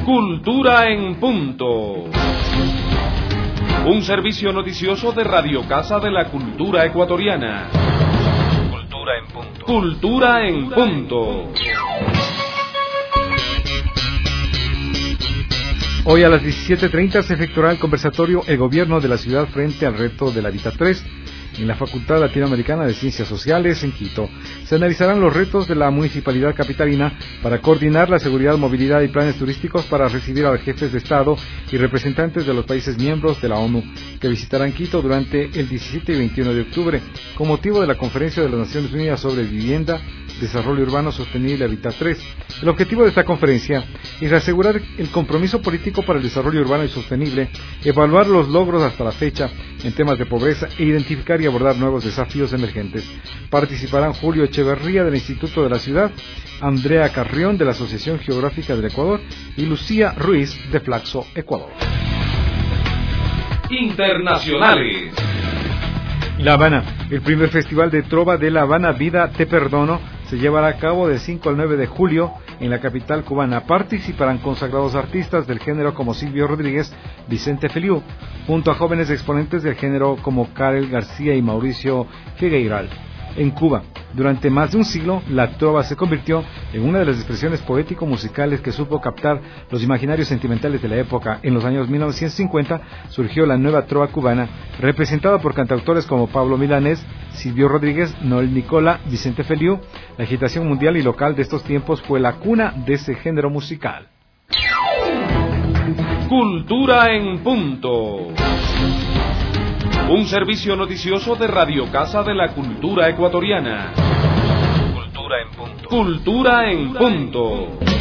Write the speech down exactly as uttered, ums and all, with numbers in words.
Cultura en punto. Un servicio noticioso de Radio Casa de la Cultura Ecuatoriana. Cultura en punto. Cultura en punto. Hoy a las diecisiete treinta se efectuará el conversatorio El Gobierno de la Ciudad frente al reto del Hábitat tres en la Facultad Latinoamericana de Ciencias Sociales en Quito. Se analizarán los retos de la Municipalidad Capitalina para coordinar la seguridad, movilidad y planes turísticos para recibir a los jefes de Estado y representantes de los países miembros de la ONU que visitarán Quito durante el diecisiete y veintiuno de octubre con motivo de la Conferencia de las Naciones Unidas sobre Vivienda, Desarrollo Urbano Sostenible Hábitat tres. El objetivo de esta conferencia es asegurar el compromiso político para el desarrollo urbano y sostenible, evaluar los logros hasta la fecha en temas de pobreza e identificar y abordar nuevos desafíos emergentes. Participarán Julio Echeverría del Instituto de la Ciudad, Andrea Carrión de la Asociación Geográfica del Ecuador y Lucía Ruiz de Flaxo, Ecuador. Internacionales. La Habana, el primer festival de trova de La Habana, Vida Te Perdono, se llevará a cabo del cinco al nueve de julio en la capital cubana. Participarán consagrados artistas del género como Silvio Rodríguez, Vicente Feliu, junto a jóvenes exponentes del género como Karel García y Mauricio Figueiral. En Cuba, durante más de un siglo, la trova se convirtió en una de las expresiones poético-musicales que supo captar los imaginarios sentimentales de la época. En los años mil novecientos cincuenta surgió la nueva trova cubana, representada por cantautores como Pablo Milanés, Silvio Rodríguez, Noel Nicola, Vicente Feliu. La agitación mundial y local de estos tiempos fue la cuna de ese género musical. Cultura en punto. Un servicio noticioso de Radio Casa de la Cultura Ecuatoriana. Cultura en punto. Cultura en punto.